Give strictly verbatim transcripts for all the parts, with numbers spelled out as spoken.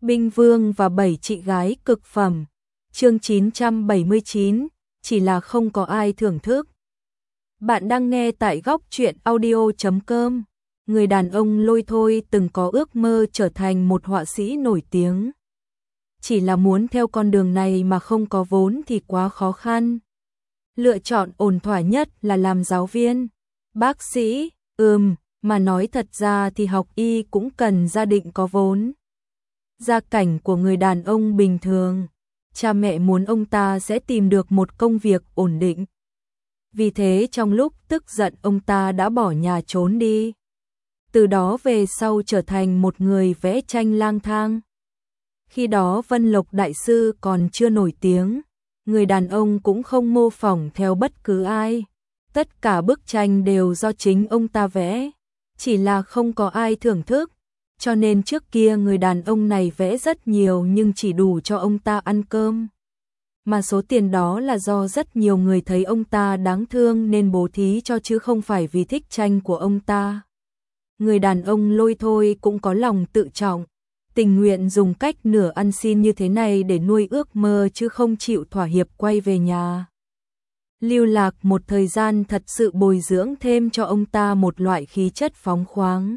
Binh Vương và bảy chị gái cực phẩm. Chương chín trăm bảy mươi chín, chỉ là không có ai thưởng thức. Bạn đang nghe tại góc truyện audio chấm com. Người đàn ông Lôi Thôi từng có ước mơ trở thành một họa sĩ nổi tiếng. Chỉ là muốn theo con đường này mà không có vốn thì quá khó khăn. Lựa chọn ổn thỏa nhất là làm giáo viên, bác sĩ, ừm, mà nói thật ra thì học y cũng cần gia đình có vốn. Gia cảnh của người đàn ông bình thường, cha mẹ muốn ông ta sẽ tìm được một công việc ổn định. Vì thế trong lúc tức giận ông ta đã bỏ nhà trốn đi. Từ đó về sau trở thành một người vẽ tranh lang thang. Khi đó Vân Lộc Đại Sư còn chưa nổi tiếng, người đàn ông cũng không mô phỏng theo bất cứ ai. Tất cả bức tranh đều do chính ông ta vẽ, chỉ là không có ai thưởng thức. Cho nên trước kia người đàn ông này vẽ rất nhiều nhưng chỉ đủ cho ông ta ăn cơm. Mà số tiền đó là do rất nhiều người thấy ông ta đáng thương nên bố thí cho chứ không phải vì thích tranh của ông ta. Người đàn ông Lôi Thôi cũng có lòng tự trọng, tình nguyện dùng cách nửa ăn xin như thế này để nuôi ước mơ chứ không chịu thỏa hiệp quay về nhà. Lưu lạc một thời gian thật sự bồi dưỡng thêm cho ông ta một loại khí chất phóng khoáng.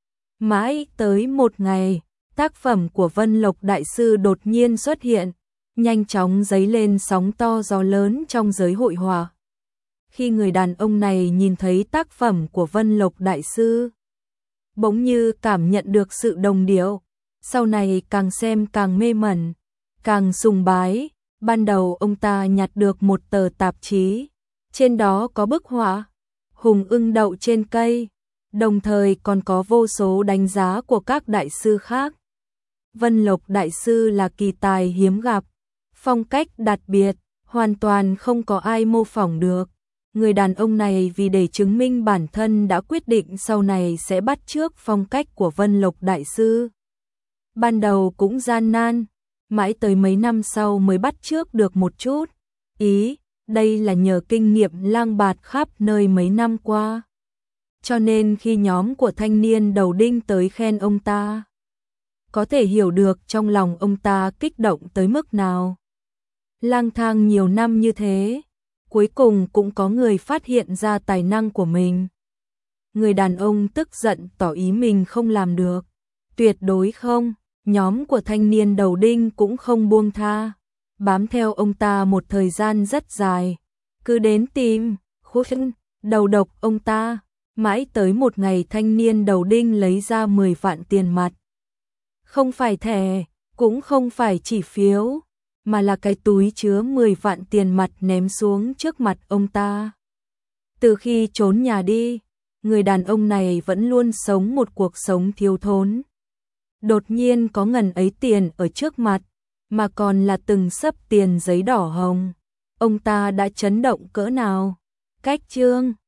Mãi tới một ngày, tác phẩm của Vân Lộc Đại Sư đột nhiên xuất hiện, nhanh chóng dấy lên sóng to gió lớn trong giới hội họa. Khi người đàn ông này nhìn thấy tác phẩm của Vân Lộc Đại Sư, bỗng như cảm nhận được sự đồng điệu, sau này càng xem càng mê mẩn, càng sùng bái. Ban đầu ông ta nhặt được một tờ tạp chí, trên đó có bức họa hùng ưng đậu trên cây, đồng thời còn có vô số đánh giá của các đại sư khác. Vân Lộc Đại Sư là kỳ tài hiếm gặp, phong cách đặc biệt, hoàn toàn không có ai mô phỏng được. Người đàn ông này vì để chứng minh bản thân đã quyết định sau này sẽ bắt chước phong cách của Vân Lộc Đại Sư. Ban đầu cũng gian nan, mãi tới mấy năm sau mới bắt chước được một chút. Ý, đây là nhờ kinh nghiệm lang bạt khắp nơi mấy năm qua. Cho nên khi nhóm của thanh niên đầu đinh tới khen ông ta, có thể hiểu được trong lòng ông ta kích động tới mức nào. Lang thang nhiều năm như thế, cuối cùng cũng có người phát hiện ra tài năng của mình. Người đàn ông tức giận tỏ ý mình không làm được. Tuyệt đối không, nhóm của thanh niên đầu đinh cũng không buông tha, bám theo ông ta một thời gian rất dài, cứ đến tìm, khúc đầu độc ông ta. Mãi tới một ngày thanh niên đầu đinh lấy ra mười vạn tiền mặt. Không phải thẻ, cũng không phải chỉ phiếu, mà là cái túi chứa mười vạn tiền mặt ném xuống trước mặt ông ta. Từ khi trốn nhà đi, người đàn ông này vẫn luôn sống một cuộc sống thiếu thốn. Đột nhiên có ngần ấy tiền ở trước mặt, mà còn là từng xấp tiền giấy đỏ hồng. Ông ta đã chấn động cỡ nào? Cách chương